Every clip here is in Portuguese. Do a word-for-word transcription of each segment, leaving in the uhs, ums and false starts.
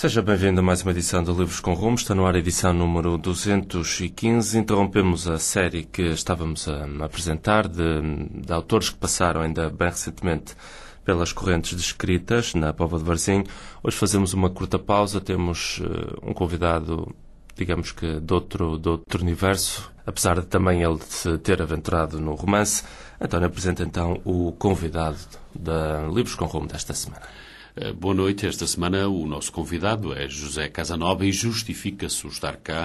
Seja bem-vindo a mais uma edição de Livros com Rumo. Está no ar a edição número duzentos e quinze. Interrompemos a série que estávamos a apresentar de, de autores que passaram ainda bem recentemente pelas correntes descritas na Póvoa de Varzim. Hoje fazemos uma curta pausa. Temos uh, um convidado, digamos que de outro, de outro universo, apesar de também ele se ter aventurado no romance. António apresenta então o convidado da Livros com Rumo desta semana. Boa noite. Esta semana o nosso convidado é José Casanova e justifica-se o estar cá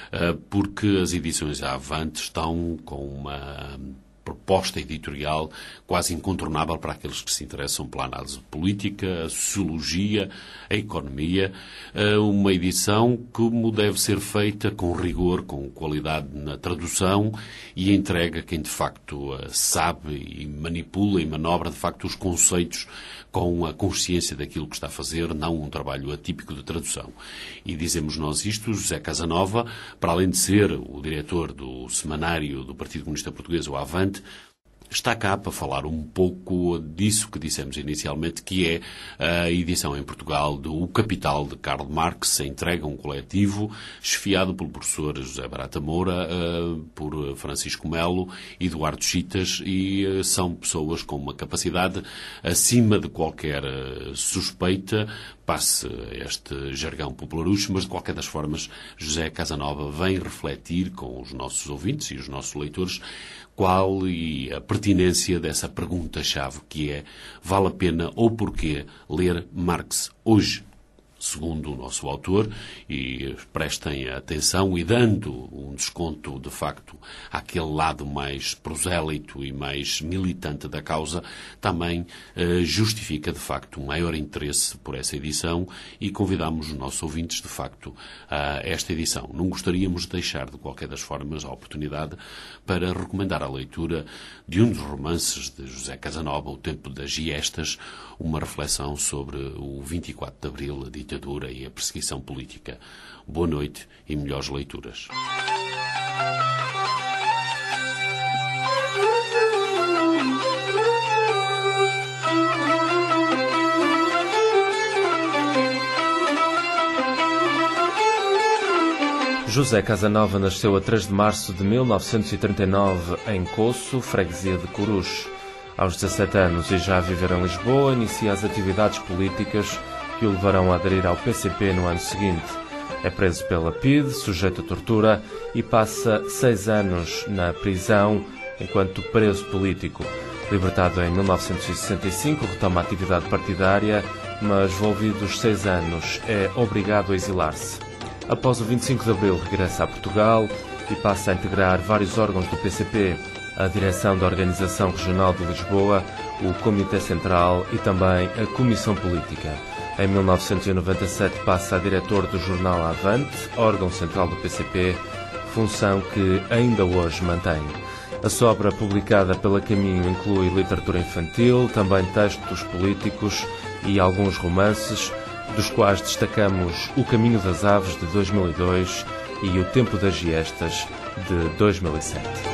porque as edições à Avante estão com uma proposta editorial quase incontornável para aqueles que se interessam pela análise política, a sociologia, a economia. Uma edição como deve ser feita com rigor, com qualidade na tradução e entrega a quem de facto sabe e manipula e manobra de facto os conceitos com a consciência daquilo que está a fazer, não um trabalho atípico de tradução. E dizemos nós isto, José Casanova, para além de ser o diretor do semanário do Partido Comunista Português, o Avante, está cá para falar um pouco disso que dissemos inicialmente, que é a edição em Portugal do O Capital de Karl Marx, a entrega a um coletivo, chefiado pelo professor José Barata Moura, por Francisco Melo, Eduardo Chitas, e são pessoas com uma capacidade acima de qualquer suspeita, passe este jargão popularucho, mas de qualquer das formas José Casanova vem refletir com os nossos ouvintes e os nossos leitores qual e a pertinência dessa pergunta-chave que é: vale a pena ou porquê ler Marx hoje? Segundo o nosso autor, e prestem atenção, e dando um desconto, de facto, àquele lado mais prosélito e mais militante da causa, também eh, justifica, de facto, um maior interesse por essa edição e convidamos os nossos ouvintes, de facto, a esta edição. Não gostaríamos de deixar, de qualquer das formas, a oportunidade para recomendar a leitura de um dos romances de José Casanova, O Tempo das Giestas, uma reflexão sobre o vinte e quatro de Abril, a ditadura e a perseguição política. Boa noite e melhores leituras. José Casanova nasceu a três de março de mil novecentos e trinta e nove em Coço, freguesia de Coruche. Aos dezassete anos e já a viver em Lisboa, inicia as atividades políticas que o levarão a aderir ao P C P no ano seguinte. É preso pela P I D, sujeito a tortura e passa seis anos na prisão enquanto preso político. Libertado em mil novecentos e sessenta e cinco, retoma a atividade partidária, mas volvidos seis anos é obrigado a exilar-se. Após o vinte e cinco de Abril regressa a Portugal e passa a integrar vários órgãos do P C P, a direção da Organização Regional de Lisboa, o Comitê Central e também a Comissão Política. Em mil novecentos e noventa e sete passa a diretor do jornal Avante, órgão central do P C P, função que ainda hoje mantém. A sua obra publicada pela Caminho inclui literatura infantil, também textos políticos e alguns romances, dos quais destacamos O Caminho das Aves, de dois mil e dois, e O Tempo das Giestas, de dois mil e sete.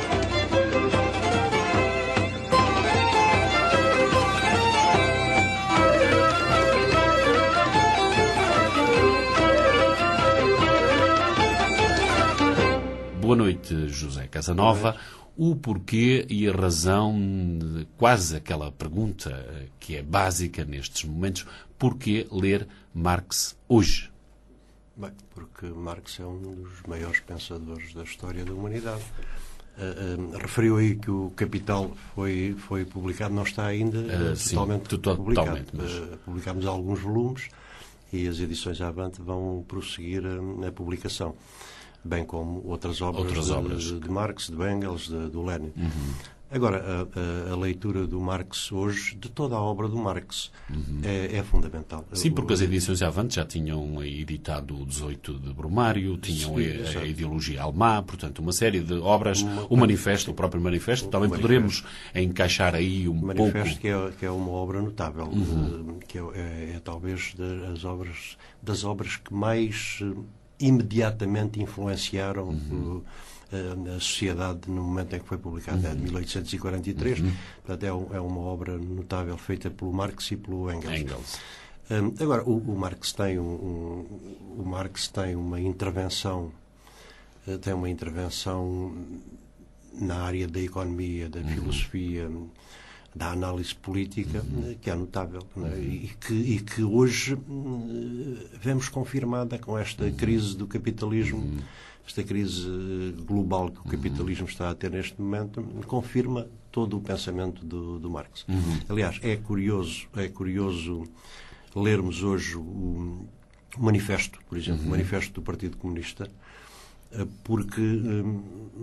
Boa noite, José Casanova. O porquê e a razão, de quase aquela pergunta que é básica nestes momentos: porquê ler Marx hoje? Bem, porque Marx é um dos maiores pensadores da história da humanidade. Uh, uh, referiu aí que o Capital foi, foi publicado, não está ainda uh, sim, totalmente to- publicado. Totalmente, mas... uh, publicámos alguns volumes e as edições Avante vão prosseguir a, a publicação, bem como outras obras, outras de, obras. De, de Marx, de Engels, de, do Lenin. Uhum. Agora, a, a, a leitura do Marx hoje, de toda a obra do Marx, uhum. é, é fundamental. Sim, porque as edições Avante já tinham editado o dezoito de Brumário, tinham Sim, a, a ideologia alemã, portanto, uma série de obras, uma, o manifesto, o próprio manifesto, o também manifesto. Poderemos encaixar aí um pouco... O manifesto, que é, que é uma obra notável, uhum. que é, é, é talvez das obras, das obras que mais imediatamente influenciaram uhum. o, a sociedade no momento em que foi publicada, uhum. é de mil oitocentos e quarenta e três. Uhum. Portanto, é, é uma obra notável feita pelo Marx e pelo Engels. Engels. Agora, o, o Marx tem um, um, o Marx tem uma intervenção, tem uma intervenção na área da economia, da filosofia, da análise política, que é notável, não é? E, que, e que hoje vemos confirmada com esta crise do capitalismo, esta crise global que o capitalismo está a ter neste momento, confirma todo o pensamento do, do Marx. Aliás, é curioso, é curioso lermos hoje o manifesto, por exemplo, o manifesto do Partido Comunista, porque hum,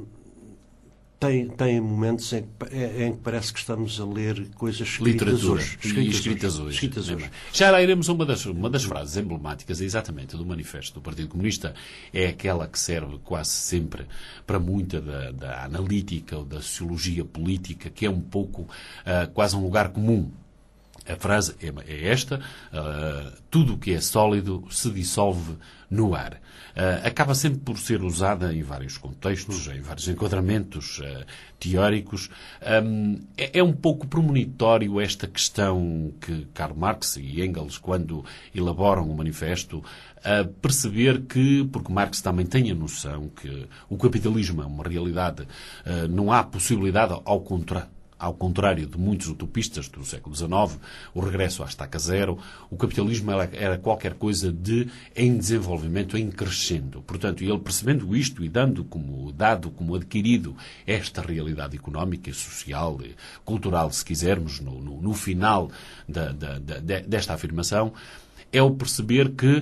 tem, tem momentos em que, em que parece que estamos a ler coisas escritas Literatura, hoje. Escritas, escritas hoje. hoje. Escritas hoje. Já lá iremos a uma das, uma das frases emblemáticas, exatamente, do manifesto do Partido Comunista, é aquela que serve quase sempre para muita da, da analítica ou da sociologia política, que é um pouco uh, quase um lugar comum. A frase é esta: uh, tudo o que é sólido se dissolve no ar. Uh, acaba sempre por ser usada em vários contextos, em vários enquadramentos uh, teóricos. Um, é, é um pouco premonitório esta questão que Karl Marx e Engels, quando elaboram o manifesto, uh, perceber que, porque Marx também tem a noção que o capitalismo é uma realidade, uh, não há possibilidade, ao contrário, Ao contrário de muitos utopistas do século dezenove, o regresso à estaca zero, o capitalismo era qualquer coisa de em desenvolvimento, em crescendo. Portanto, ele percebendo isto e dando como dado, como adquirido esta realidade económica, social, cultural, se quisermos, no, no, no final da, da, da, desta afirmação, é o perceber que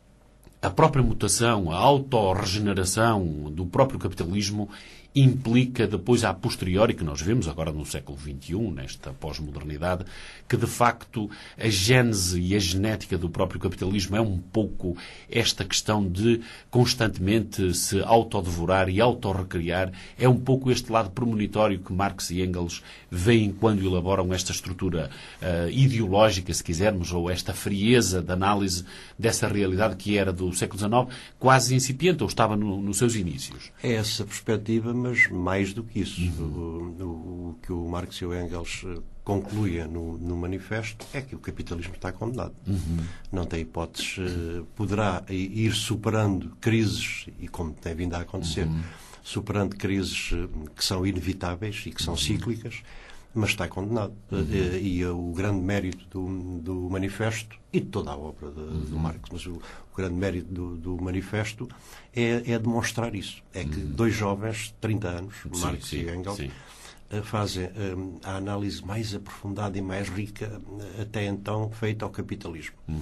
a própria mutação, a autorregeneração do próprio capitalismo implica depois, a posteriori, que nós vemos agora no século vinte e um, nesta pós-modernidade, que de facto a gênese e a genética do próprio capitalismo é um pouco esta questão de constantemente se autodevorar e autorrecriar. É um pouco este lado premonitório que Marx e Engels veem quando elaboram esta estrutura uh, ideológica, se quisermos, ou esta frieza de análise dessa realidade que era do século dezenove, quase incipiente, ou estava no, nos seus inícios. É essa perspectiva, mas mais do que isso. Uhum. O, o, o que o Marx e o Engels concluem no, no manifesto é que o capitalismo está condenado. Uhum. Não tem hipóteses. Poderá ir superando crises, e como tem vindo a acontecer, uhum. superando crises que são inevitáveis e que são uhum. cíclicas, mas está condenado. Uhum. E, e o grande mérito do, do manifesto e de toda a obra de, uhum. do Marx, mas o, o grande mérito do, do manifesto é, é demonstrar isso. É que uhum. dois jovens de trinta anos, sim, Marx sim, e Engels, sim. fazem um, a análise mais aprofundada e mais rica até então feita ao capitalismo. Uhum.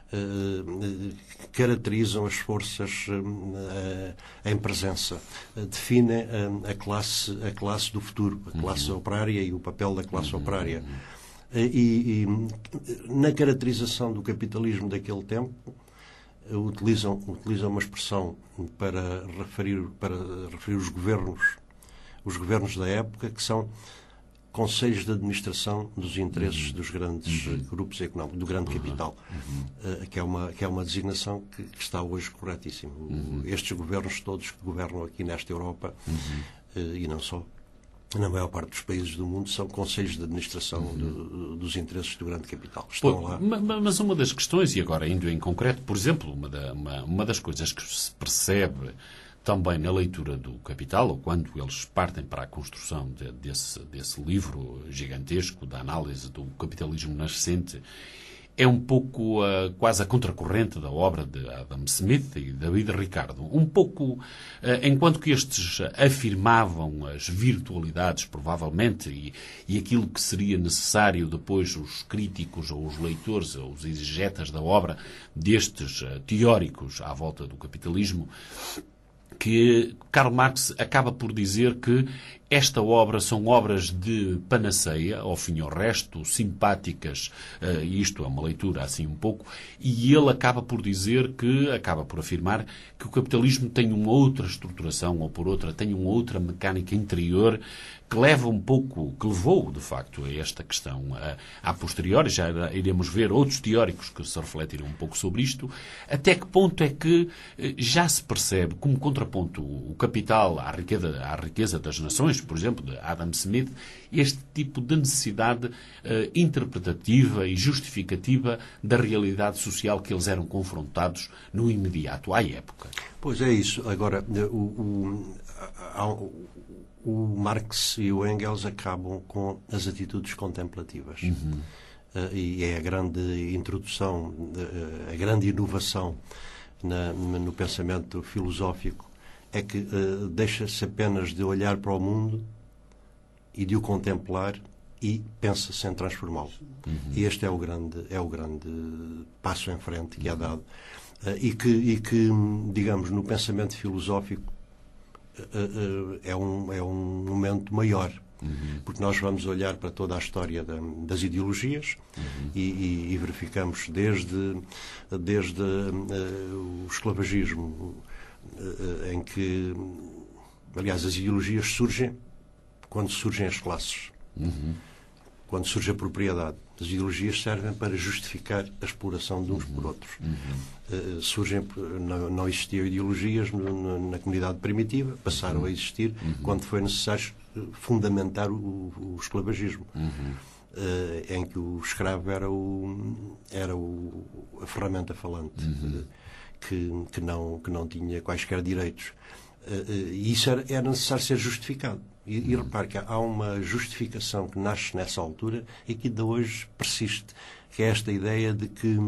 Uh, caracterizam as forças uh, em presença, uh, definem uh, a, classe, a classe do futuro, a classe uhum. operária e o papel da classe uhum. operária. Uh, e, e na caracterização do capitalismo daquele tempo, uh, utilizam, utilizam uma expressão para referir, para referir os governos, os governos da época, que são conselhos de administração dos interesses uhum. dos grandes uhum. grupos económicos, do grande uhum. capital, uhum. Uh, que, é uma, que é uma designação que, que está hoje corretíssima. Uhum. Estes governos todos que governam aqui nesta Europa, uhum. uh, e não só, na maior parte dos países do mundo, são conselhos de administração uhum. do, dos interesses do grande capital. Estão Pô, lá. Mas uma das questões, e agora indo em concreto, por exemplo, uma, da, uma, uma das coisas que se percebe também na leitura do Capital, ou quando eles partem para a construção de, desse, desse livro gigantesco da análise do capitalismo nascente, é um pouco uh, quase a contracorrente da obra de Adam Smith e David Ricardo. Um pouco, uh, enquanto que estes afirmavam as virtualidades, provavelmente, e, e aquilo que seria necessário depois os críticos ou os leitores ou os exegetas da obra destes uh, teóricos à volta do capitalismo, que Karl Marx acaba por dizer que esta obra são obras de panaceia, ao fim e ao resto, simpáticas, uh, e isto é uma leitura assim um pouco, e ele acaba por dizer que, acaba por afirmar que o capitalismo tem uma outra estruturação, ou por outra, tem uma outra mecânica interior que leva um pouco, que levou, de facto, a esta questão a, a posteriori. Já iremos ver outros teóricos que se refletirão um pouco sobre isto. Até que ponto é que já se percebe, como contraponto, o capital à riqueza, à riqueza das nações, ideologias, por exemplo, de Adam Smith, este tipo de necessidade uh, interpretativa e justificativa da realidade social que eles eram confrontados no imediato, à época. Pois é isso. Agora, o, o, o, o Marx e o Engels acabam com as atitudes contemplativas. Uhum. Uh, e é a grande introdução, uh, a grande inovação na, no pensamento filosófico, é que uh, deixa-se apenas de olhar para o mundo e de o contemplar e pensa-se em transformá-lo. Uhum. E este é o grande, é o grande passo em frente que é dado. Uh, e, que, e que, digamos, no pensamento filosófico uh, uh, é, um, é um momento maior. Uhum. Porque nós vamos olhar para toda a história da, das ideologias uhum. e, e, e verificamos desde, desde uh, o esclavagismo, uh, em que, aliás, as ideologias surgem quando surgem as classes, uhum. quando surge a propriedade. As ideologias servem para justificar a exploração de uns uhum. por outros. Uhum. Uh, surgem, não, não existiam ideologias no, no, na comunidade primitiva, passaram uhum. a existir uhum. quando foi necessário fundamentar o, o esclavagismo, uhum. uh, em que o escravo era, o, era o, a ferramenta falante, uhum. uh, que, que, não, que não tinha quaisquer direitos. Uh, uh, e isso era, era necessário ser justificado. E, uhum. e repare que há uma justificação que nasce nessa altura e que ainda hoje persiste, que é esta ideia de que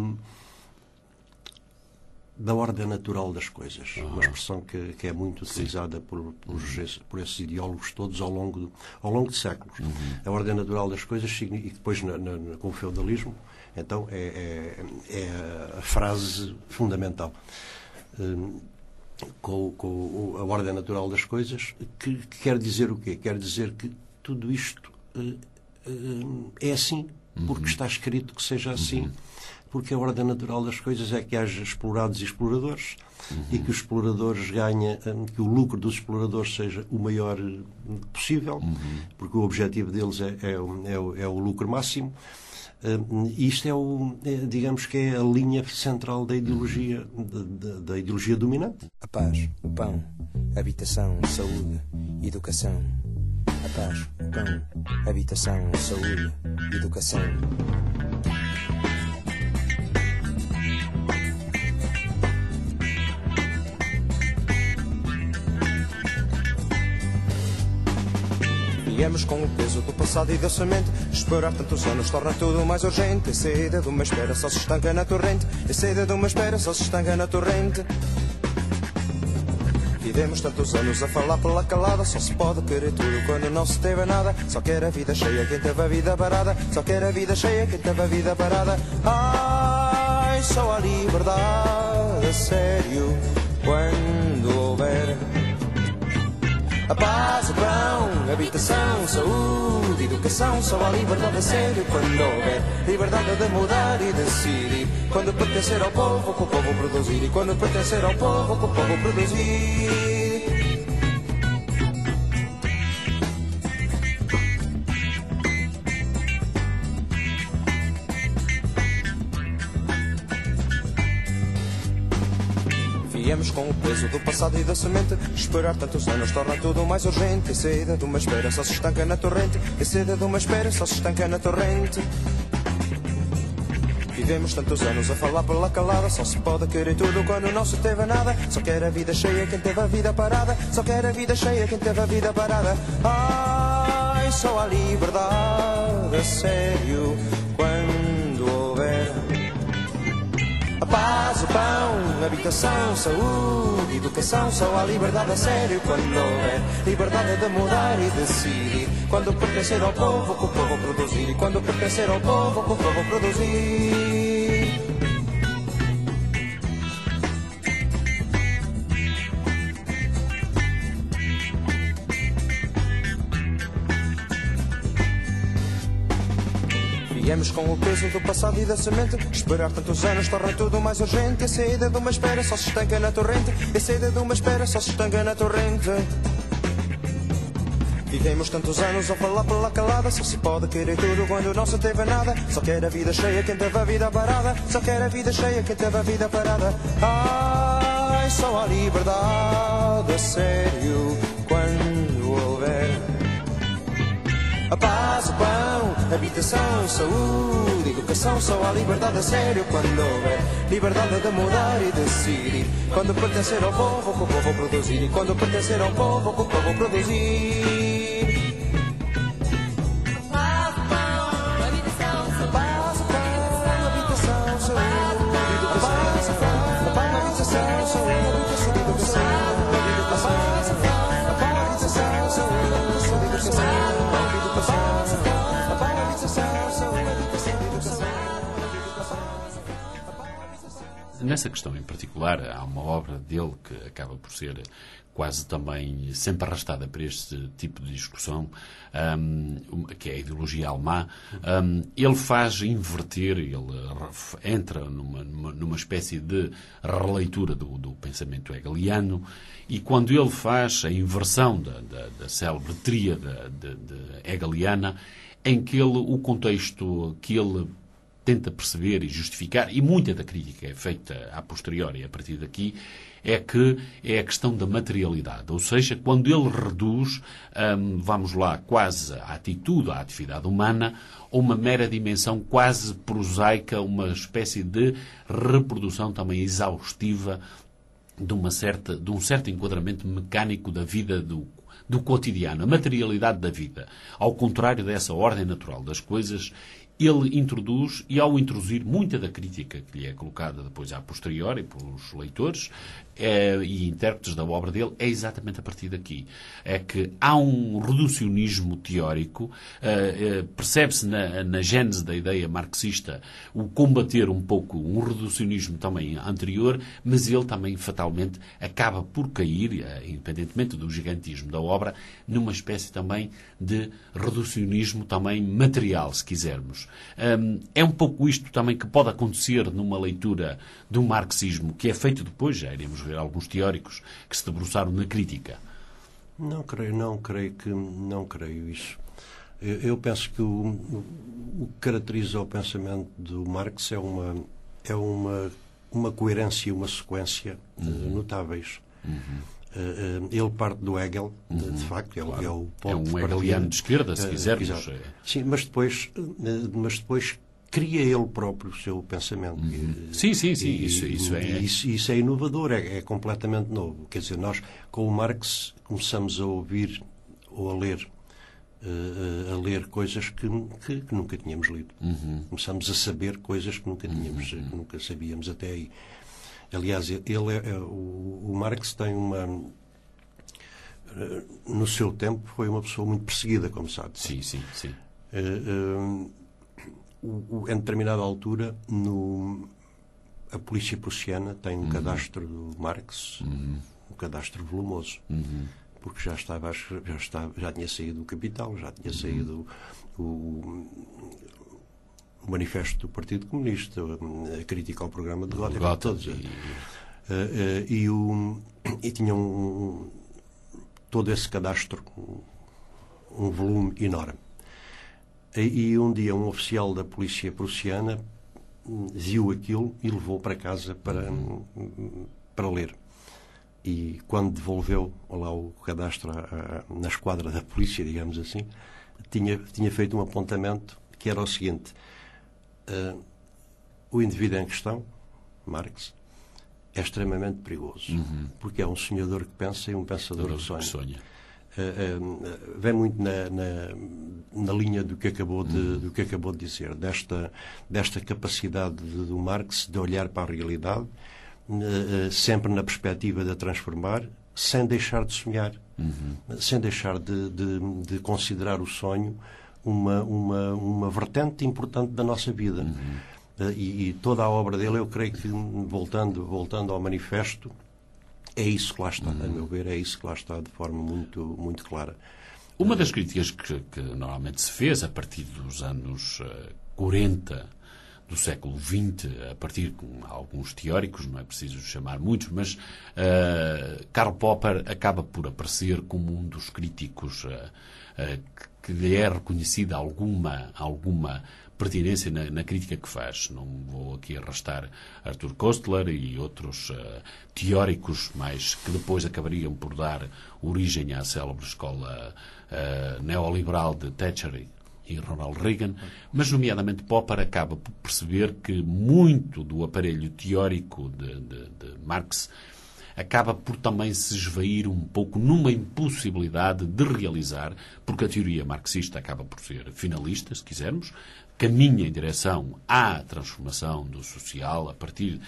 da ordem natural das coisas, uhum. uma expressão que, que é muito utilizada por, por, uhum. por esses ideólogos todos ao longo de, ao longo de séculos. Uhum. A ordem natural das coisas, e depois na, na, com o feudalismo, então é, é, é a frase fundamental. Um, com, com a ordem natural das coisas, que, que quer dizer o quê? Quer dizer que tudo isto uh, uh, é assim, porque uhum. está escrito que seja assim. Uhum. Porque a ordem natural das coisas é que haja explorados e exploradores uhum. e que os exploradores ganhem, que o lucro dos exploradores seja o maior possível, uhum. porque o objetivo deles é, é, é, o, é o lucro máximo. E isto é, o, é, digamos que é a linha central da ideologia, da, da, da ideologia dominante. A paz, o pão, habitação, saúde, educação. A paz, o pão, habitação, saúde, educação. Viemos com o peso do passado e da semente. Esperar tantos anos torna tudo mais urgente. A sede de uma espera só se estanca na torrente. A sede de uma espera só se estanca na torrente. Vivemos tantos anos a falar pela calada. Só se pode querer tudo quando não se teve nada. Só quer a vida cheia quem teve a vida parada. Só quer a vida cheia quem teve a vida parada. Ai, só a liberdade a sério quando houver a paz, o pão, habitação, saúde, educação. Só há liberdade a sério quando houver liberdade de mudar e decidir. Quando pertencer ao povo, que o povo produzir. E quando pertencer ao povo, que o povo produzir. Viemos com o peso do passado e da semente. Esperar tantos anos torna tudo mais urgente. A sede de uma espera só se estanca na torrente. A sede de uma espera só se estanca na torrente. Vivemos tantos anos a falar pela calada. Só se pode querer tudo quando não se teve nada. Só quer a vida cheia quem teve a vida parada. Só quer a vida cheia quem teve a vida parada. Ai, só a liberdade a sério quando houver a paz, o pão, habitação, saúde, educação. Só há liberdade a sério quando houver liberdade de mudar e decidir. Quando pertencer ao povo, que o povo produzir. E quando pertencer ao povo, que o povo produzir. Viemos com o peso do passado e da semente. Esperar tantos anos torna tudo mais urgente. A saída de uma espera só se estanca na torrente. A saída de uma espera só se estanca na torrente. Vivemos tantos anos a falar pela calada. Só se pode querer tudo quando não se teve nada. Só quer a vida cheia quem teve a vida parada. Só quer a vida cheia quem teve a vida parada. Ai, só a liberdade a sério quando houver paz, o pão, habitação, saúde, educação, só há liberdade a sério quando houver liberdade de mudar e decidir. Quando pertencer ao povo, que o povo produzir. E quando pertencer ao povo, que o povo produzir. Nessa questão em particular, há uma obra dele que acaba por ser quase também sempre arrastada para este tipo de discussão, um, que é a ideologia alemã. Um, ele faz inverter, ele entra numa, numa, numa espécie de releitura do, do pensamento hegeliano, e quando ele faz a inversão da, da, da célebre tríade de, de hegeliana, em que ele, o contexto que ele tenta perceber e justificar, e muita da crítica é feita a posteriori, a partir daqui, é que é a questão da materialidade. Ou seja, quando ele reduz, hum, vamos lá, quase a atitude, a atividade humana, a uma mera dimensão quase prosaica, uma espécie de reprodução também exaustiva de, uma certa, de um certo enquadramento mecânico da vida do do cotidiano, a materialidade da vida. Ao contrário dessa ordem natural das coisas, ele introduz, e ao introduzir muita da crítica que lhe é colocada depois a posteriori pelos leitores é, e intérpretes da obra dele, é exatamente a partir daqui. É que há um reducionismo teórico, é, é, percebe-se na, na gênese da ideia marxista o combater um pouco um reducionismo também anterior, mas ele também fatalmente acaba por cair, é, independentemente do gigantismo da obra, numa espécie também de reducionismo também material, se quisermos. Um, é um pouco isto também que pode acontecer numa leitura do marxismo, que é feito depois, já iremos ver alguns teóricos que se debruçaram na crítica. Não creio, não creio que não creio isso. Eu, eu penso que o, o, o que caracteriza o pensamento do Marx é uma é uma uma coerência e uma sequência uhum. notáveis. Uhum. Uh, uh, ele parte do Hegel, uhum, de facto, é, claro. é o ponto. É um hegeliano de esquerda, se quisermos. Uh, Sim, mas depois, uh, mas depois cria ele próprio o seu pensamento. Uhum. E, sim, sim, sim. E, isso, isso, é... Isso, isso é inovador, é, é completamente novo. Quer dizer, nós, com o Marx, começamos a ouvir ou a ler, uh, a ler coisas que, que, que nunca tínhamos lido. Uhum. Começamos a saber coisas que nunca tínhamos, uhum. que nunca sabíamos até aí. Aliás, ele é, é, o, o Marx tem uma... No seu tempo foi uma pessoa muito perseguida, como sabe. Sim, sim, sim. Uh, uh, o, em determinada altura, no, a polícia prussiana tem um uhum. cadastro do Marx, uhum. um cadastro volumoso, uhum. porque já estava, já estava, já tinha saído o Capital, já tinha uhum. saído o, o manifesto do Partido Comunista, a crítica ao programa de Gotha, Gotha todos. E, uh, uh, e, o, e tinham um, todo esse cadastro, um, um volume enorme. E, e um dia um oficial da polícia prussiana viu aquilo e levou para casa para, uhum. para ler. E quando devolveu lá o cadastro a, a, na esquadra da polícia, digamos assim, tinha, tinha feito um apontamento que era o seguinte: uh, o indivíduo em questão, Marx, é extremamente perigoso, uhum. porque é um sonhador que pensa e um pensador que sonha. sonha. Uh, uh, vem muito na, na, na linha do que acabou de, uhum. do que acabou de dizer, desta, desta capacidade de, do Marx de olhar para a realidade, uh, sempre na perspectiva de a transformar, sem deixar de sonhar, uhum. sem deixar de, de, de considerar o sonho uma, uma, uma vertente importante da nossa vida. Uhum. Uh, e, e toda a obra dele, eu creio que, voltando, voltando ao manifesto, é isso que lá está, uhum. a meu ver, é isso que lá está de forma muito, muito clara. Uma das críticas que, que normalmente se fez a partir dos anos uh, quarenta do século vinte, a partir com alguns teóricos, não é preciso chamar muitos, mas uh, Karl Popper acaba por aparecer como um dos críticos uh, uh, que lhe é reconhecida alguma, alguma pertinência na, na crítica que faz. Não vou aqui arrastar Arthur Koestler e outros uh, teóricos mais que depois acabariam por dar origem à célebre escola uh, neoliberal de Thatcher e Ronald Reagan, mas nomeadamente Popper acaba por perceber que muito do aparelho teórico de, de, de Marx acaba por também se esvair um pouco numa impossibilidade de realizar, porque a teoria marxista acaba por ser finalista, se quisermos, caminha em direção à transformação do social a partir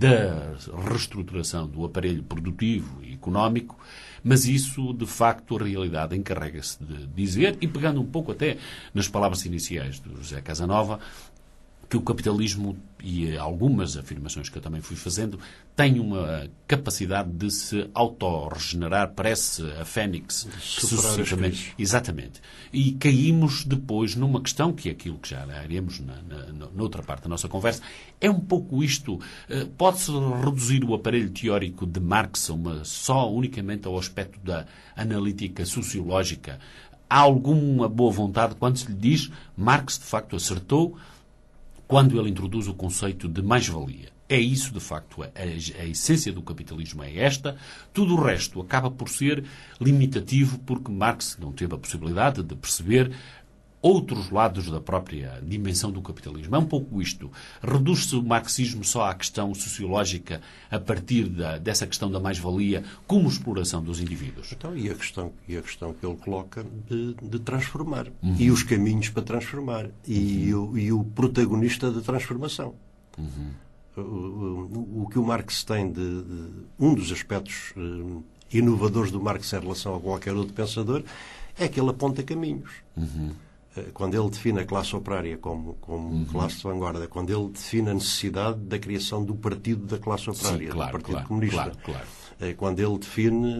da reestruturação do aparelho produtivo e económico, mas isso, de facto, a realidade encarrega-se de dizer, e pegando um pouco até nas palavras iniciais do José Casanova, que o capitalismo, e algumas afirmações que eu também fui fazendo, tem uma capacidade de se autorregenerar, parece a Fênix, sucessivamente. Exatamente. E caímos depois numa questão, que é aquilo que já iremos na, na, noutra parte da nossa conversa, é um pouco isto. Pode-se reduzir o aparelho teórico de Marx a uma, só unicamente ao aspecto da analítica sociológica? Há alguma boa vontade quando se lhe diz Marx, de facto, acertou quando ele introduz o conceito de mais-valia. É isso, de facto, a, a, a essência do capitalismo é esta. Tudo o resto acaba por ser limitativo porque Marx não teve a possibilidade de perceber outros lados da própria dimensão do capitalismo. É um pouco isto. Reduz-se o marxismo só à questão sociológica a partir da, dessa questão da mais-valia como exploração dos indivíduos. Então, e a questão, e a questão que ele coloca de, de transformar. Uhum. E os caminhos para transformar. E, uhum. o, e o protagonista da transformação. Uhum. O, o, o que o Marx tem de, de um dos aspectos uh, inovadores do Marx em relação a qualquer outro pensador é que ele aponta caminhos. Uhum. Quando ele define a classe operária como, como uhum. classe de vanguarda, quando ele define a necessidade da criação do partido da classe operária, Sim, claro, do Partido claro, Comunista, claro, claro. Quando ele define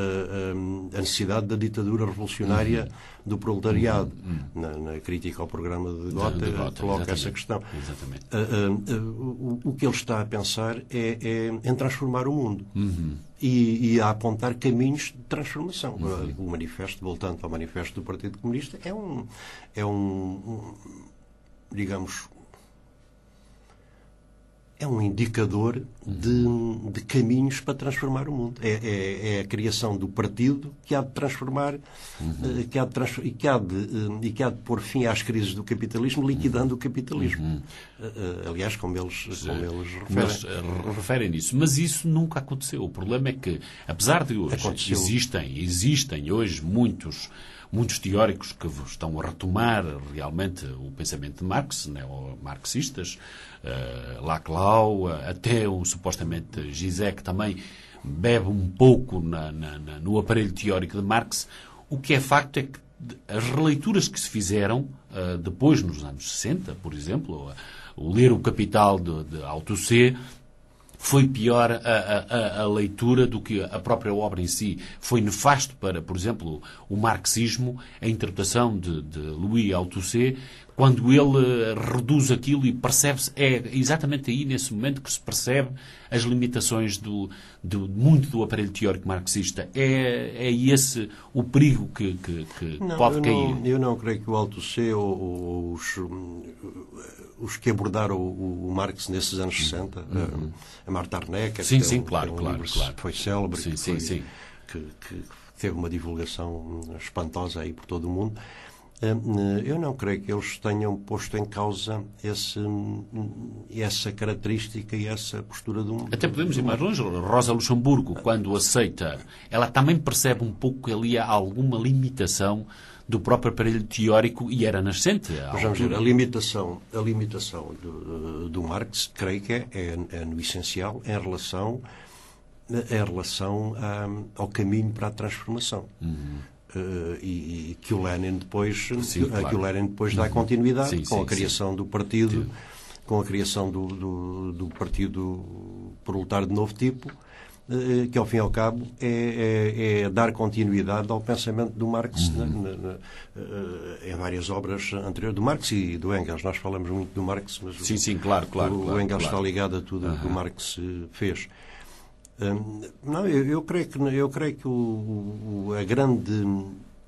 a, a, a necessidade da ditadura revolucionária uhum. do proletariado, uhum. na, na crítica ao programa de Gotha, de Gotha coloca exatamente. essa questão. Exatamente. Uh, uh, uh, o, o que ele está a pensar é, é em transformar o mundo. Uhum. E, e a apontar caminhos de transformação. Uhum. O manifesto, voltando ao manifesto do Partido Comunista, é um, é um, um digamos, é um indicador de, de caminhos para transformar o mundo. É, é, é a criação do partido que há de transformar uhum. que há de trans, e, que há de, e que há de pôr fim às crises do capitalismo, liquidando uhum. o capitalismo. Uhum. Aliás, como eles, como eles referem. Mas, referem nisso. Mas isso nunca aconteceu. O problema é que, apesar de hoje aconteceu. existem, existem hoje muitos muitos teóricos que estão a retomar realmente o pensamento de Marx, neo-marxistas, uh, Laclau, uh, até o supostamente Zizek também bebe um pouco na, na, na, no aparelho teórico de Marx. O que é facto é que as releituras que se fizeram uh, depois, nos anos sessenta, por exemplo, uh, o ler o Capital de, de Althusser, foi pior a, a, a leitura do que a própria obra em si. Foi nefasto para, por exemplo, o marxismo, a interpretação de, de Louis Althusser, quando ele reduz aquilo e percebe-se, é exatamente aí, nesse momento, que se percebe as limitações do, do, muito do aparelho teórico marxista. É, é esse o perigo que, que, que não, pode eu cair. Não, eu não creio que o Althusser ou, ou os, os que abordaram o, o Marx nesses anos sessenta, uhum. a Marta Arnecker, sim, que sim, é um, claro, é um claro, livro claro. que foi célebre, sim, que, sim, foi, sim. Que, que teve uma divulgação espantosa aí por todo o mundo. Eu não creio que eles tenham posto em causa esse, essa característica e essa postura do mundo. Até podemos ir mais longe. Rosa Luxemburgo, quando aceita, ela também percebe um pouco que ali há alguma limitação do próprio aparelho teórico e era nascente. Mas vamos ver, a limitação, a limitação do, do Marx, creio que é, é, é no essencial em relação, em relação a, ao caminho para a transformação. Uhum. Uh, e, e que o Lenin depois, sim, que, claro. que o Lenin depois dá continuidade sim, com sim, a criação sim. do partido, sim. com a criação do, do, do partido proletário de novo tipo, uh, que ao fim e ao cabo é, é, é dar continuidade ao pensamento do Marx, uhum. na, na, na, uh, em várias obras anteriores do Marx e do Engels. Nós falamos muito do Marx, mas sim, sim, claro, claro, o, claro, o Engels claro. está ligado a tudo o uhum. que o Marx fez. Não, eu, eu creio que eu creio que o, o, a grande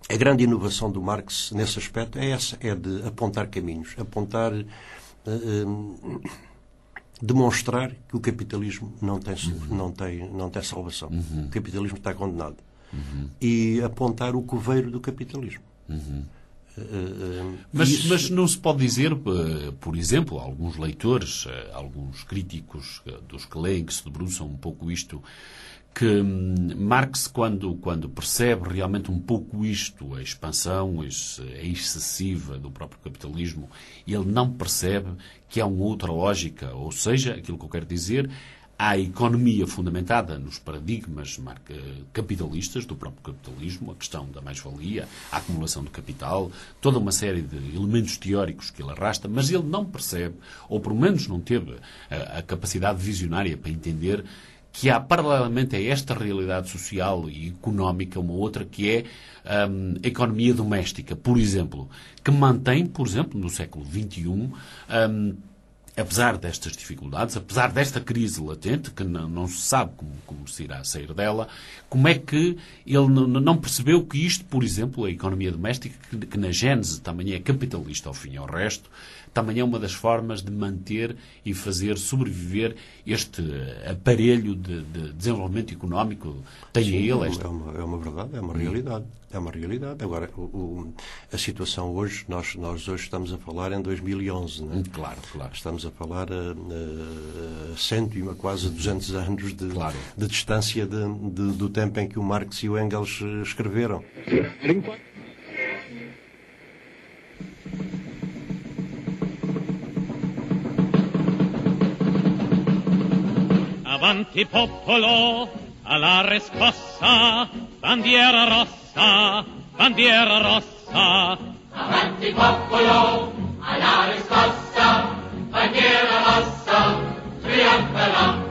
a grande inovação do Marx nesse aspecto é essa, é de apontar caminhos, apontar, uh, uh, demonstrar que o capitalismo não tem, uhum. não tem, não tem salvação. Uhum. O capitalismo está condenado. Uhum. E apontar o coveiro do capitalismo. Uhum. Uh, uh, mas, isso... mas não se pode dizer, por exemplo, alguns leitores, alguns críticos dos que leem, que se debruçam um pouco isto, que Marx, quando, quando percebe realmente um pouco isto, a expansão excessiva do próprio capitalismo, ele não percebe que há uma outra lógica, ou seja, aquilo que eu quero dizer, há a economia fundamentada nos paradigmas capitalistas do próprio capitalismo, a questão da mais-valia, a acumulação do capital, toda uma série de elementos teóricos que ele arrasta, mas ele não percebe, ou pelo menos não teve a, a capacidade visionária para entender que há, paralelamente a esta realidade social e económica, uma outra que é um, a economia doméstica, por exemplo, que mantém, por exemplo, no século vinte e um, um, apesar destas dificuldades, apesar desta crise latente, que não, não se sabe como, como se irá sair dela, como é que ele não, não percebeu que isto, por exemplo, a economia doméstica, que, que na gênese também é capitalista ao fim e ao resto, também é uma das formas de manter e fazer sobreviver este aparelho de, de desenvolvimento económico. Tem Sim, ele esta... é, uma, é uma verdade, é uma realidade. É uma realidade. Agora, o, o, a situação hoje, nós, nós hoje estamos a falar em dois mil e onze, não é? Claro, claro. Estamos a falar a, a cento e quase duzentos anos de, claro. de distância de, de, do tempo em que o Marx e o Engels escreveram. Avanti popolo, alla riscossa, bandiera rossa, bandiera rossa. Avanti popolo, alla riscossa, bandiera rossa, trionferà.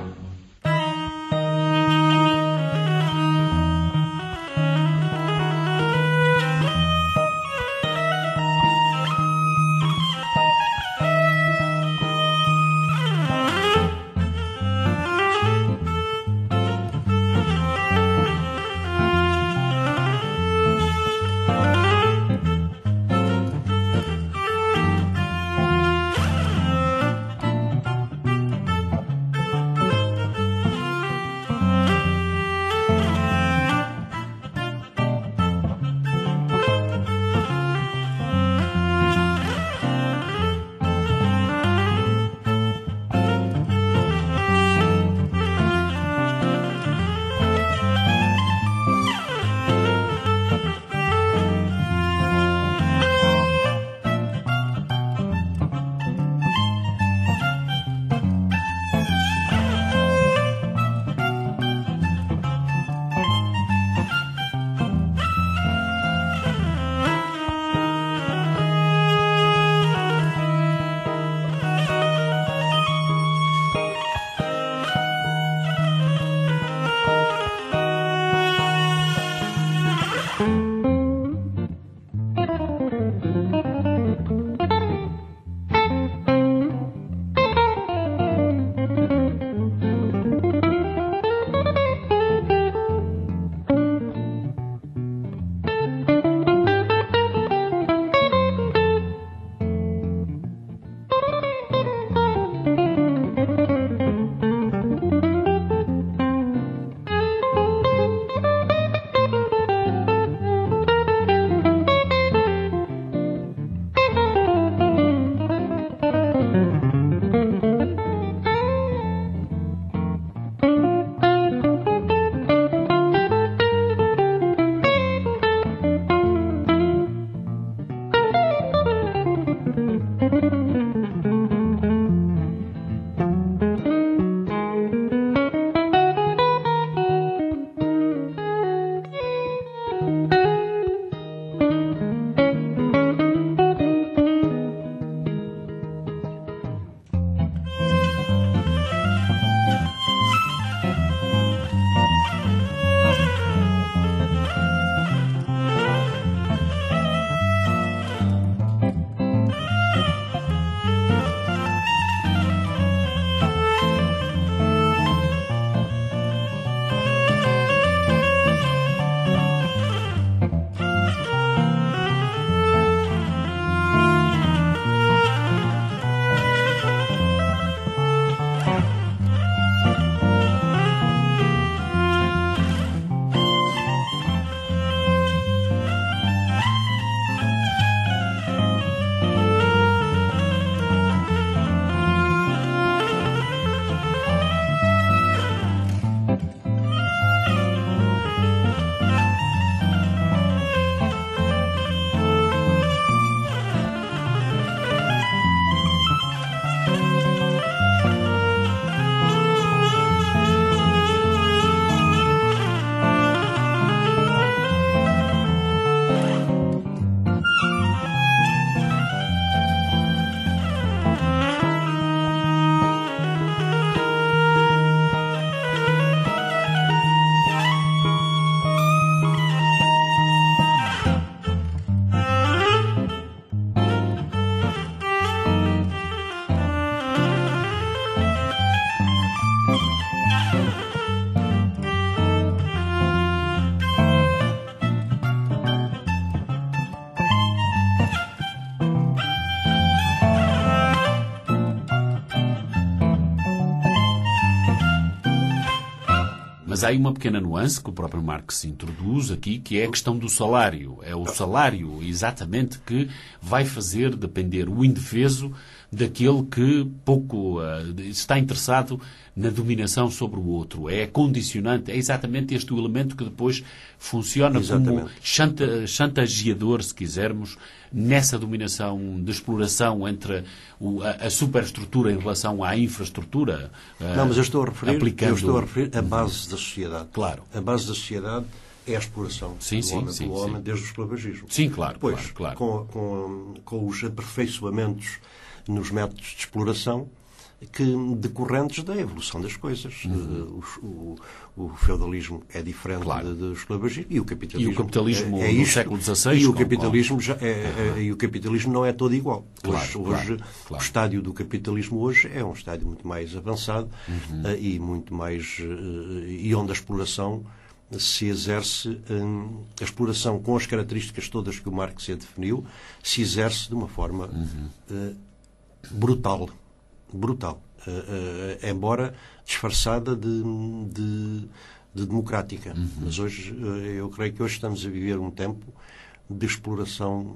Mas há aí uma pequena nuance que o próprio Marx introduz aqui, que é a questão do salário. É o salário, exatamente, que vai fazer depender o indefeso daquele que pouco uh, está interessado na dominação sobre o outro. É condicionante, é exatamente este o elemento que depois funciona exatamente. como chanta, chantageador, se quisermos, nessa dominação de exploração entre o, a, a superestrutura em relação à infraestrutura. Uh, Não, mas eu estou a referir, aplicando... eu estou a, referir a base da sociedade. Claro. A base da sociedade é a exploração sim, do sim, homem, sim, do sim. homem desde o esclavagismo. Sim, claro. Depois, claro, claro. Com, com, com os aperfeiçoamentos nos métodos de exploração que decorrentes da evolução das coisas. Uhum. O, o, o feudalismo é diferente claro. do esclavagismo e o capitalismo, e o capitalismo é, é no isto, século dezasseis. E o com, capitalismo com... já é, é, e o capitalismo não é todo igual. Claro, hoje, claro, hoje claro. o estádio do capitalismo hoje é um estádio muito mais avançado uhum. uh, e muito mais uh, e onde a exploração se exerce, um, a exploração com as características todas que o Marx definiu, se exerce de uma forma uhum. uh, brutal. Brutal. Uh, uh, embora disfarçada de, de, de democrática. Uhum. Mas hoje, uh, eu creio que hoje estamos a viver um tempo de exploração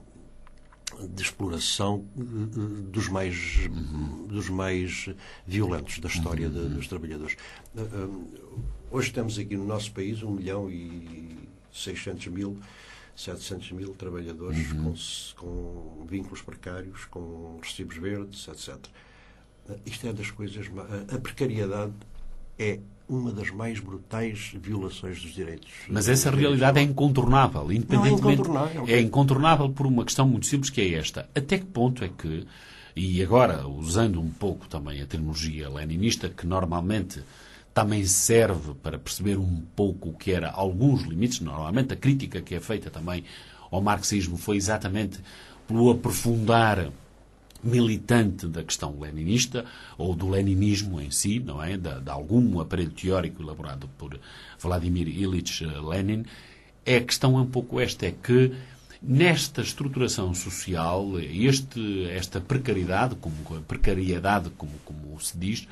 de exploração uh, dos mais uhum. dos mais violentos da história uhum. de, dos trabalhadores. Uh, uh, hoje temos aqui no nosso país um milhão e seiscentos mil setecentos mil trabalhadores uhum. com, com vínculos precários, com recibos verdes, etcétera. Isto é das coisas... A precariedade é uma das mais brutais violações dos direitos. Mas essa realidade é incontornável, independentemente... Não, é incontornável. É incontornável por uma questão muito simples, que é esta. Até que ponto é que, e agora usando um pouco também a terminologia leninista, que normalmente também serve para perceber um pouco o que era alguns limites, normalmente a crítica que é feita também ao marxismo foi exatamente pelo aprofundar militante da questão leninista, ou do leninismo em si, não é? De, de algum aparelho teórico elaborado por Vladimir Ilyich Lenin, é a questão é um pouco esta, é que nesta estruturação social, este, esta precariedade, como, precariedade, como, como se diz,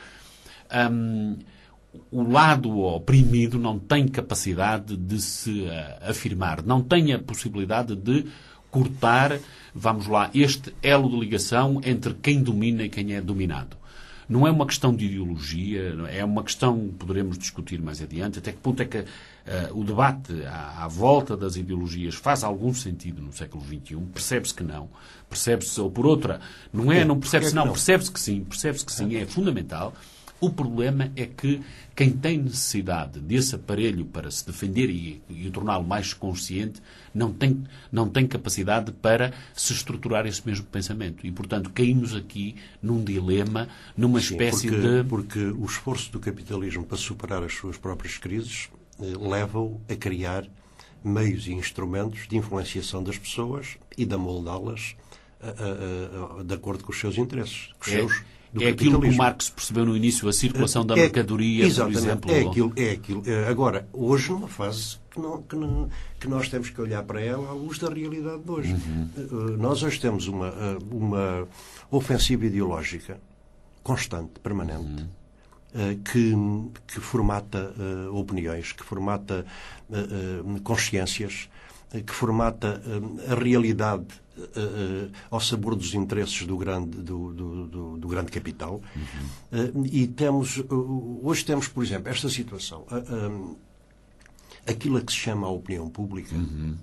um, o lado oprimido não tem capacidade de se uh, afirmar, não tem a possibilidade de cortar, vamos lá, este elo de ligação entre quem domina e quem é dominado. Não é uma questão de ideologia, é uma questão, poderemos discutir mais adiante, até que ponto é que uh, o debate à, à volta das ideologias faz algum sentido no século vinte e um, percebe-se que não, percebe-se, ou por outra, não é, não percebe-se não, percebe-se que sim, percebe-se que sim, é fundamental. O problema é que quem tem necessidade desse aparelho para se defender e, e o torná-lo mais consciente não tem, não tem capacidade para se estruturar esse mesmo pensamento. E, portanto, caímos aqui num dilema, numa Sim, espécie porque, de... Porque o esforço do capitalismo para superar as suas próprias crises eh, leva-o a criar meios e instrumentos de influenciação das pessoas e de amoldá-las a, a, a, de acordo com os seus interesses. Com os é. seus É aquilo que o Marx percebeu no início, a circulação da é, mercadoria, exatamente, por exemplo. É aquilo, é aquilo. Agora, hoje, numa fase que, não, que, não, que nós temos que olhar para ela à luz da realidade de hoje. Uhum. Nós hoje temos uma, uma ofensiva ideológica constante, permanente, uhum. que, que formata uh, opiniões, que formata uh, uh, consciências, uh, que formata uh, a realidade Uh, ao sabor dos interesses do grande, do, do, do, do grande capital. Uhum. Uh, e temos, uh, hoje temos, por exemplo, esta situação. Uh, um, aquilo a que se chama a opinião pública, uhum.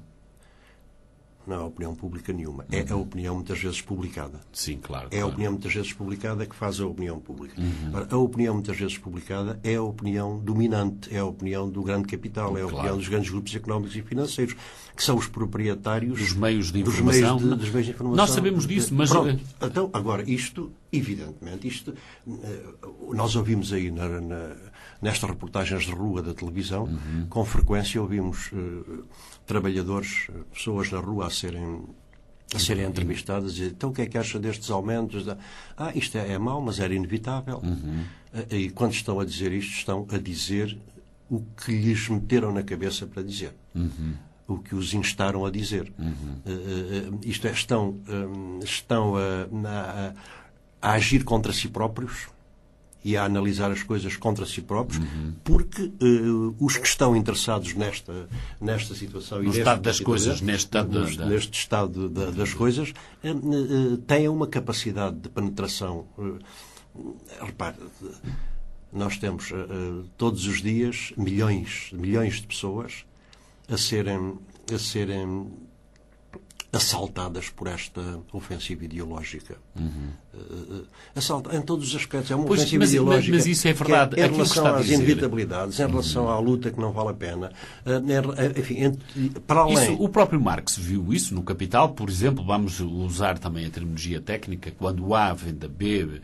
não é a opinião pública nenhuma. Uhum. É a opinião muitas vezes publicada. Sim, claro. É a claro. opinião muitas vezes publicada que faz a opinião pública. Uhum. Ora, a opinião muitas vezes publicada é a opinião dominante, é a opinião do grande capital, é a claro. opinião dos grandes grupos económicos e financeiros, que são os proprietários dos meios de dos informação. Meios de, dos meios de informação. Nós sabemos disso, mas... Pronto. Então, agora, isto, evidentemente, isto, nós ouvimos aí na, na, nestas reportagens de rua da televisão, uhum. com frequência ouvimos uh, trabalhadores, pessoas na rua a serem a serem entrevistadas e dizer, então o que é que acha destes aumentos? Ah, isto é, é mau, mas era inevitável. Uhum. E quando estão a dizer isto, estão a dizer o que lhes meteram na cabeça para dizer. Uhum. O que os instaram a dizer. Uhum. Uh, isto é, estão, um, estão a, a, a agir contra si próprios e a analisar as coisas contra si próprios, uhum. porque uh, os que estão interessados nesta, nesta situação... No e estado das coisas, neste estado, neste, da... neste estado da, das coisas, uh, uh, têm uma capacidade de penetração. Uh, repare, nós temos uh, todos os dias milhões, milhões de pessoas a serem, a serem assaltadas por esta ofensiva ideológica. Uhum. Uh, assalta, em todos os aspectos. É uma pois, ofensiva mas, ideológica. Mas isso é verdade. Que é, em relação às dizer. inevitabilidades, em relação uhum. à luta que não vale a pena. Uh, enfim, para além... Isso, o próprio Marx viu isso no Capital. Por exemplo, vamos usar também a terminologia técnica. Quando A vende a B,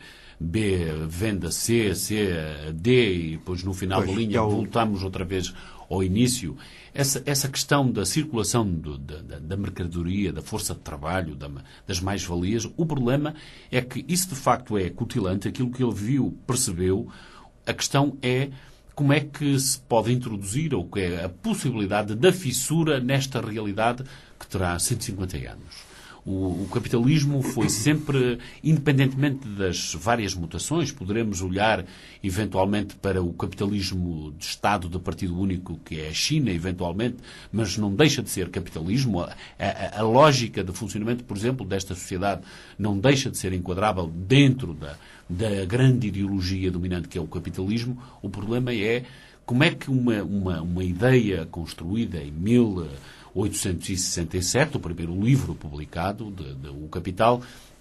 B vende a C, C a D, e depois no final pois, da linha é o... voltamos outra vez ao início. Essa, essa questão da circulação do, da, da mercadoria, da força de trabalho, da, das mais-valias, o problema é que isso de facto é cutilante. Aquilo que ele viu, percebeu, a questão é como é que se pode introduzir, ou que é a possibilidade da fissura nesta realidade que terá cento e cinquenta anos. O, o capitalismo foi sempre, independentemente das várias mutações, poderemos olhar eventualmente para o capitalismo de Estado de partido único, que é a China, eventualmente, mas não deixa de ser capitalismo. A, a, a lógica de funcionamento, por exemplo, desta sociedade não deixa de ser enquadrável dentro da, da grande ideologia dominante que é o capitalismo. O problema é como é que uma, uma, uma ideia construída em mil oitocentos e sessenta e sete, o primeiro livro publicado, de, de O Capital,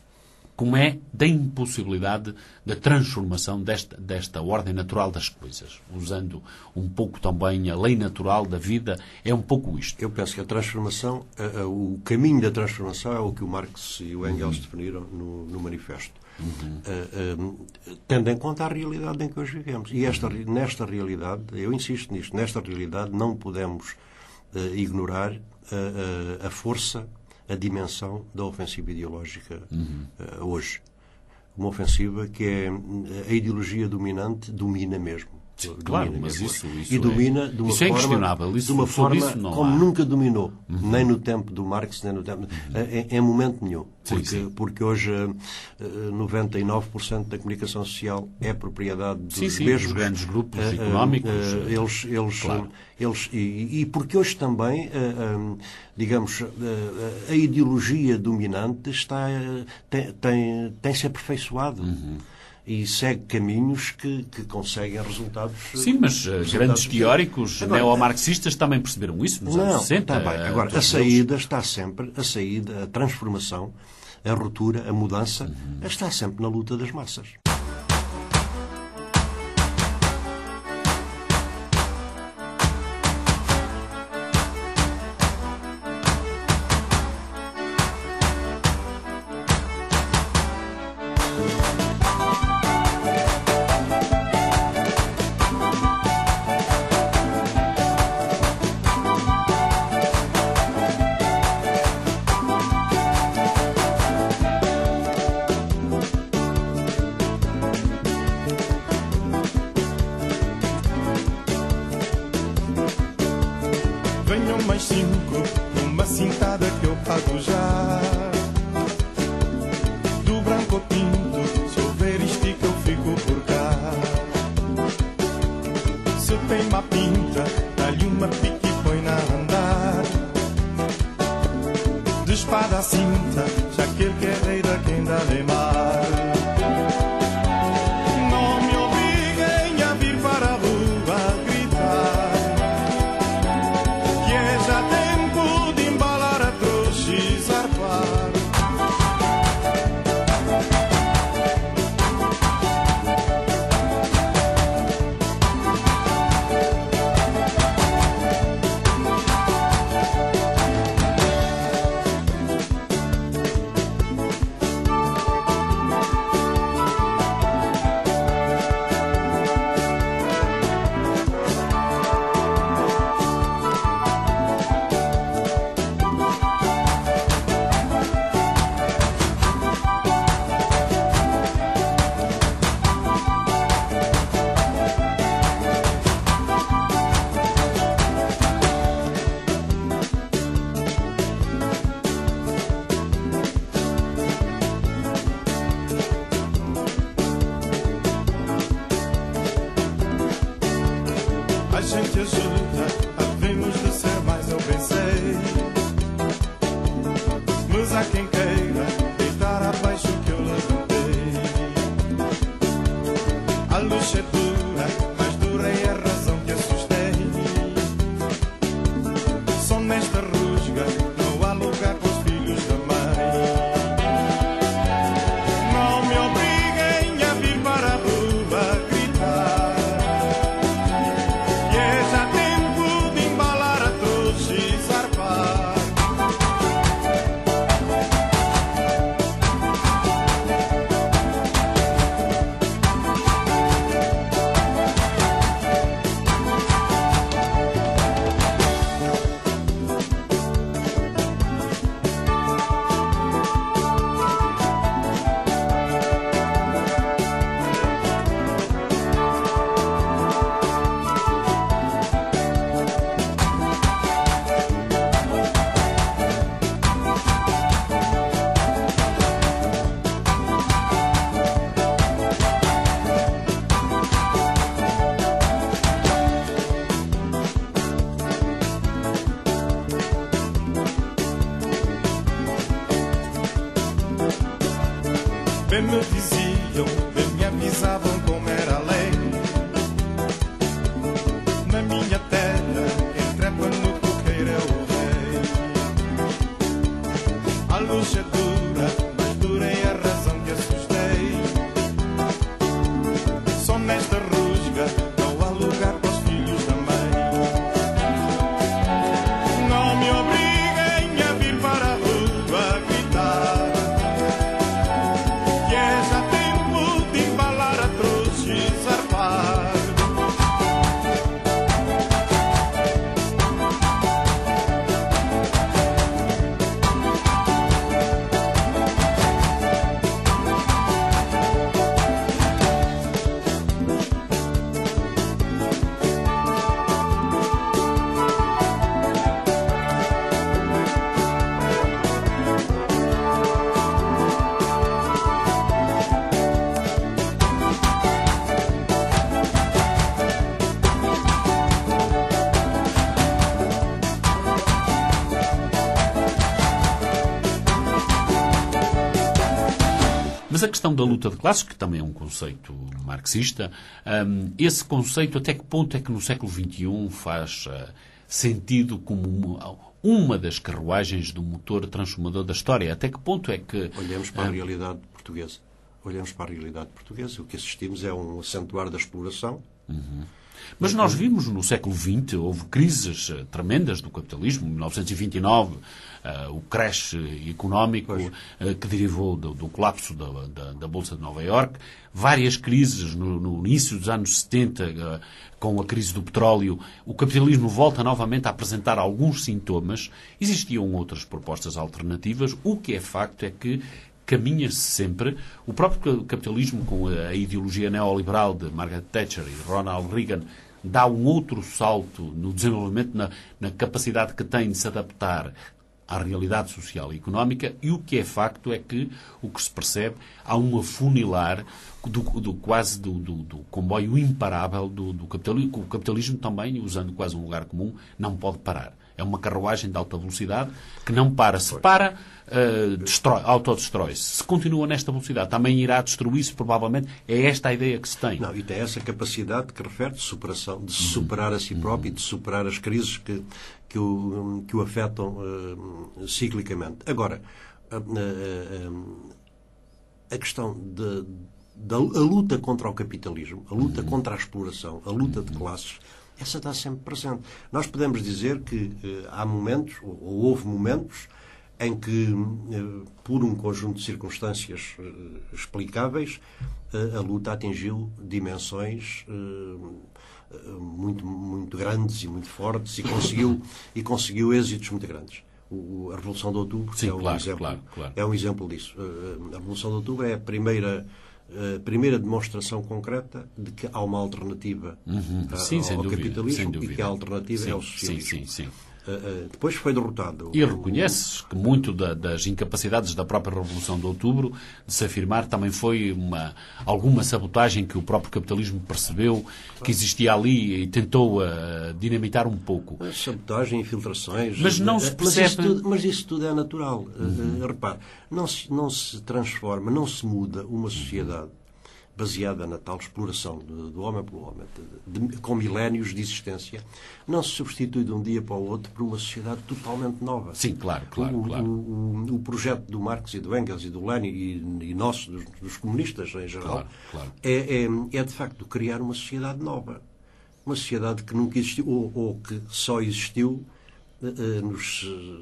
como é da impossibilidade da transformação desta, desta ordem natural das coisas. Usando um pouco também a lei natural da vida, é um pouco isto. Eu penso que a transformação, a, a, o caminho da transformação é o que o Marx e o Engels uhum. definiram no, no manifesto. Uhum. Uh, uh, tendo em conta a realidade em que hoje vivemos. E esta, uhum. nesta realidade, eu insisto nisto, nesta realidade não podemos Uh, ignorar uh, uh, a força, a dimensão da ofensiva ideológica uhum. uh, hoje. Uma ofensiva que é a ideologia dominante domina mesmo. Sim, claro, mas isso, isso e domina é, de uma isso é forma, inquestionável. Isso, de uma forma como há. nunca dominou, uhum. nem no tempo do Marx, nem no tempo uhum. em, em momento nenhum. Porque, sim, sim. porque hoje uh, noventa e nove por cento da comunicação social é propriedade dos sim, sim, mesmos dos grandes grupos uh, económicos. Uh, eles, eles, claro. eles, e, e porque hoje também, uh, um, digamos, uh, a ideologia dominante está, uh, tem, tem, tem se aperfeiçoado. Uhum. E segue caminhos que, que conseguem resultados... Sim, mas resultados grandes teóricos agora, neomarxistas também perceberam isso nos não, anos sessenta. Está bem. Agora, a saída está sempre, a saída, a transformação, a ruptura, a mudança, uhum. está sempre na luta das massas. Venham mais cinco, uma cintada que eu pago já. Do branco ao tinto, se houver estica eu fico por cá. Se tem uma pinta, dá-lhe uma pique e põe na andar. De espada à cinta, já que ele guerreira quem dá de mar. Não me obriguem a vir para a rua gritar. Já tempo de embalar a trouxa e zarpar. A gente ajuda, havemos de ser mais, eu pensei. Mas há quem queira deitar abaixo que eu levantei. A luz é dura, mas dura é a razão que assustei. Só nesta rusga não há lugar para os filhos da mãe. Não me obriguem a vir para a rua gritar, que é já tempo de embalar a trouxa e zarpar. Bem me diziam, bem me avisavam como era a lei. Na minha terra, quem trepa no coqueiro é o rei. A luz é dura, mas dura é a razão que assustei. Só nesta rusga não há lugar para os filhos da mãe. Não me obriguem a vir para a rua gritar, que é já tempo de embalar a trouxa e zarpar. Mas a questão da luta de classes, que também é um conceito marxista, um, esse conceito até que ponto é que no século vinte e um faz uh, sentido como uma, uma das carruagens do motor transformador da história? Até que ponto é que... Olhamos para a realidade portuguesa. Olhamos para a realidade portuguesa. O que assistimos é um acentuar da exploração. Uhum. Mas nós vimos no século vinte, houve crises uh, tremendas do capitalismo. Em mil novecentos e vinte e nove, uh, o crash económico uh, que derivou do, do colapso da, da, da Bolsa de Nova Iorque. Várias crises no, no início dos anos setenta, uh, com a crise do petróleo. O capitalismo volta novamente a apresentar alguns sintomas. Existiam outras propostas alternativas. O que é facto é que caminha-se sempre. O próprio capitalismo, com a ideologia neoliberal de Margaret Thatcher e Ronald Reagan, dá um outro salto no desenvolvimento, na, na capacidade que tem de se adaptar à realidade social e económica, e o que é facto é que o que se percebe, há um afunilar do, do, quase do, do, do comboio imparável do, do capitalismo. O capitalismo também, usando quase um lugar comum, não pode parar. É uma carruagem de alta velocidade que não para. Se para, uh, destrói, autodestrói-se. Se continua nesta velocidade, também irá destruir-se, provavelmente. É esta a ideia que se tem. Não, e tem essa capacidade que refere de superação, de se superar a si próprio e de superar as crises que, que, o, que o afetam uh, ciclicamente. Agora, uh, uh, uh, a questão de, da a luta contra o capitalismo, a luta contra a exploração, a luta de classes, essa está sempre presente. Nós podemos dizer que eh, há momentos, ou, ou houve momentos, em que, eh, por um conjunto de circunstâncias eh, explicáveis, eh, a luta atingiu dimensões eh, muito, muito grandes e muito fortes e conseguiu, e conseguiu êxitos muito grandes. O, a Revolução de Outubro Sim, é, um claro, exemplo, claro, claro. é um exemplo disso. A Revolução de Outubro é a primeira... a primeira demonstração concreta de que há uma alternativa uhum. a, sim, ao sem dúvida, capitalismo sem dúvida. E que a alternativa sim, é o socialismo. Sim, sim, sim. Uh, uh, depois foi derrotado. E reconheces que muito da, das incapacidades da própria Revolução de Outubro de se afirmar também foi uma, alguma sabotagem que o próprio capitalismo percebeu que existia ali e tentou uh, dinamitar um pouco. Sabotagem, infiltrações... Mas não se percebe... Mas isso tudo, mas isso tudo é natural. Uhum. Uh, repare, não se, não se transforma, não se muda uma sociedade baseada na tal exploração do, do homem pelo homem, de, de, com milénios de existência, não se substitui de um dia para o outro por uma sociedade totalmente nova. Sim, claro, claro. O, claro. o, o, o projeto do Marx e do Engels e do Lenin e, e nosso, dos, dos comunistas em geral, claro, claro. É, é, é de facto criar uma sociedade nova. Uma sociedade que nunca existiu, ou, ou que só existiu uh, nos,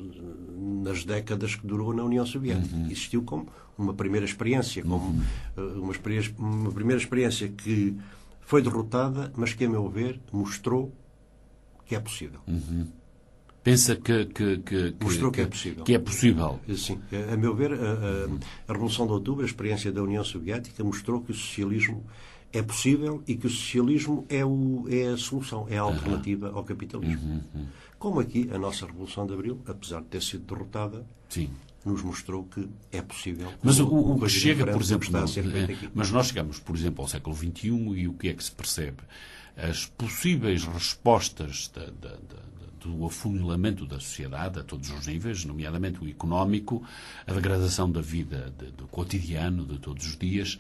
uh, nas décadas que durou na União Soviética. Uhum. Existiu como uma primeira experiência, como uhum. uh, uma, experiência, uma primeira experiência que foi derrotada, mas que, a meu ver, mostrou que é possível. Uhum. Pensa que, que, que, mostrou que, que é possível. Que é possível. Sim. A meu ver, a, a, a Revolução de Outubro, a experiência da União Soviética, mostrou que o socialismo é possível e que o socialismo é, o, é a solução, é a alternativa uhum. ao capitalismo. Uhum. Uhum. Como aqui, a nossa Revolução de Abril, apesar de ter sido derrotada, sim. nos mostrou que é possível. Mas o, o que chega, por exemplo, está a ser não, feito aqui. Mas nós chegamos, por exemplo, ao século vinte e um e o que é que se percebe? As possíveis respostas da, da, da, do afunilamento da sociedade a todos os níveis, nomeadamente o económico, a degradação da vida de, do cotidiano, de todos os dias,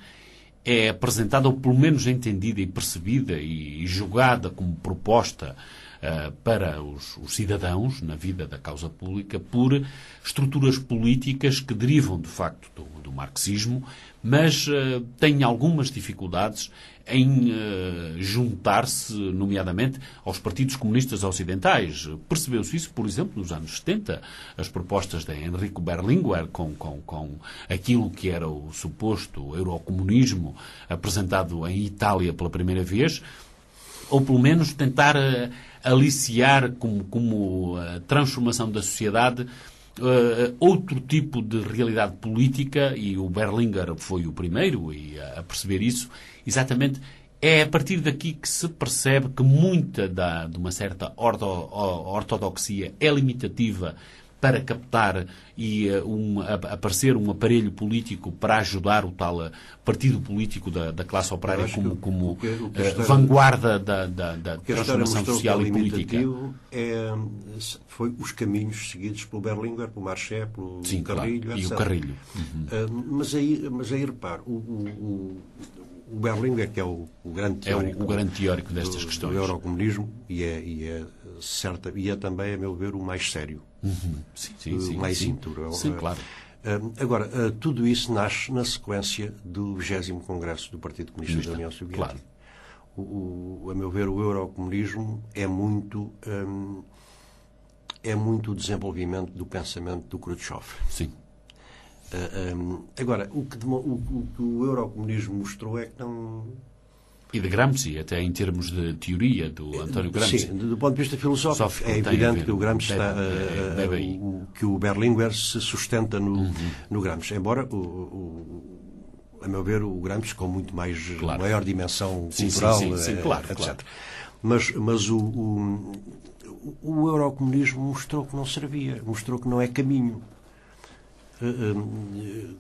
é apresentada, ou pelo menos entendida e percebida e, e julgada como proposta uh, para os, os cidadãos na vida da causa pública por estruturas políticas que derivam, de facto, do, do marxismo, mas uh, têm algumas dificuldades em uh, juntar-se, nomeadamente, aos partidos comunistas ocidentais. Percebeu-se isso, por exemplo, nos anos setenta, as propostas de Enrico Berlinguer com, com, com aquilo que era o suposto eurocomunismo apresentado em Itália pela primeira vez, ou pelo menos tentar uh, aliciar como, como uh, transformação da sociedade Uh, outro tipo de realidade política, e o Berlinguer foi o primeiro a, a perceber isso, exatamente. É a partir daqui que se percebe que muita da, de uma certa ordo, ortodoxia é limitativa para captar e uh, um, a, aparecer um aparelho político para ajudar o tal uh, partido político da, da classe operária como, como que, o que uh, história, vanguarda da, da, da transformação social e política. É, foi os caminhos seguidos pelo Berlinguer, pelo Marché, pelo Sim, Carrilho, claro. etcétera. E o Carrilho. Uhum. Uh, mas, aí, mas aí, repare, o, o, o Berlinguer, que é o, o grande teórico, é o, o grande teórico destas do, questões. do eurocomunismo, e é, e, é certa, e é também, a meu ver, o mais sério. Uhum. Sim, sim, sim, o mais sim. íntimo. Sim, claro. Uh, agora, uh, tudo isso nasce na sequência do vigésimo Congresso do Partido Comunista Justa. da União Soviética. Claro. O, o, a meu ver, o eurocomunismo é muito, um, é muito o desenvolvimento do pensamento do Khrushchev. Sim. Uh, um, agora, o que, o, o que o eurocomunismo mostrou é que não... E de Gramsci, até em termos de teoria do António Gramsci. Sim, do ponto de vista filosófico, Sófico, é evidente que o Gramsci deve, está, deve, deve uh, uh, que o Berlinguer se sustenta no, uhum. no Gramsci, embora o, o, a meu ver o Gramsci com muito mais claro. maior dimensão sim, cultural, sim, sim, sim, claro, etcétera. Claro. Mas, mas o, o, o eurocomunismo mostrou que não servia, mostrou que não é caminho. Uh, uh,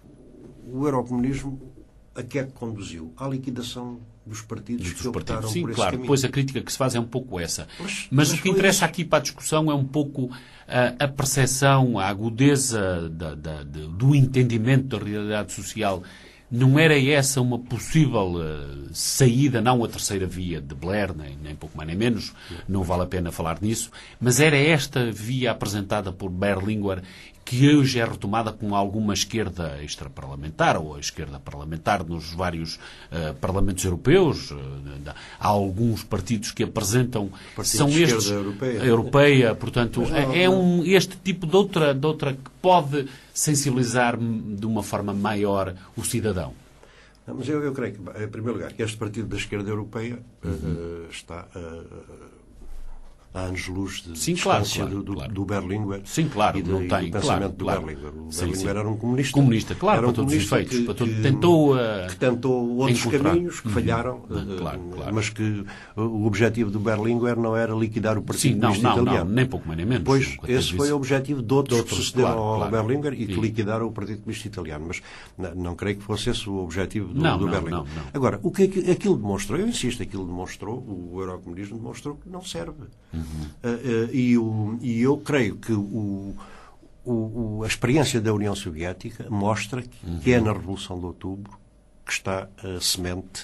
o eurocomunismo a que é que conduziu? À liquidação dos partidos dos que optaram partidos. Sim, por esse claro. caminho. Pois a crítica que se faz é um pouco essa. Mas, mas, mas o que interessa isso. aqui para a discussão é um pouco a, a percepção, a agudeza da, da, de, do entendimento da realidade social. Não era essa uma possível uh, saída, não a terceira via de Blair, nem, nem pouco mais nem menos, não vale a pena falar nisso, mas era esta via apresentada por Berlinguer que hoje é retomada com alguma esquerda extraparlamentar ou a esquerda parlamentar nos vários uh, parlamentos europeus. Uh, há alguns partidos que apresentam... Partido são de estes... europeia. europeia, portanto, não, é, é um, este tipo de outra, de outra que pode sensibilizar de uma forma maior o cidadão. Não, mas eu, eu creio que, em primeiro lugar, que este partido da esquerda europeia uhum. uh, está... Uh, há anos-luz de Sim, claro, distância claro, do, do, claro. do Berlinguer Sim, claro, e, de, não e tem, do pensamento claro, do claro. Berlinguer. O Sim, Berlinguer sim. era um comunista. Comunista, claro, era um para todos os comunista efeitos. que, Para todo- que- tentou, uh, que tentou outros encontrar. caminhos que Uhum. falharam, Não, eh, claro, claro. mas que o objetivo do Berlinguer não era liquidar o Partido Sim, não, Comunista não, não, Italiano. nem pouco mais nem menos. Pois, Nunca esse teve foi isso. o objetivo de outros, De outros, que sucederam claro, ao claro. Berlinguer e que E- liquidaram o Partido Comunista Italiano. Mas não, não creio que fosse esse o objetivo do, Não, do não, Berlinguer. não, não. Agora, o que é que aquilo demonstrou? Eu insisto, aquilo demonstrou, o eurocomunismo demonstrou que não serve. Uhum. Uh, uh, e, o, e eu creio que o, o, o- a experiência da União Soviética mostra que, Uhum. que é na Revolução de Outubro que está a semente.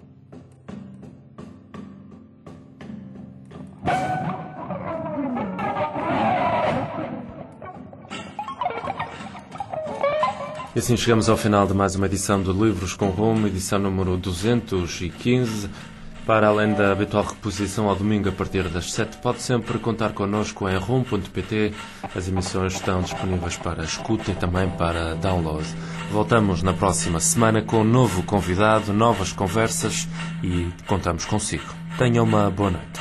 E assim chegamos ao final de mais uma edição do Livros com Rumo, edição número duzentos e quinze. Para além da habitual reposição ao domingo a partir das sete, pode sempre contar connosco em rumo ponto pt. As emissões estão disponíveis para escuta e também para download. Voltamos na próxima semana com um novo convidado, novas conversas e contamos consigo. Tenha uma boa noite.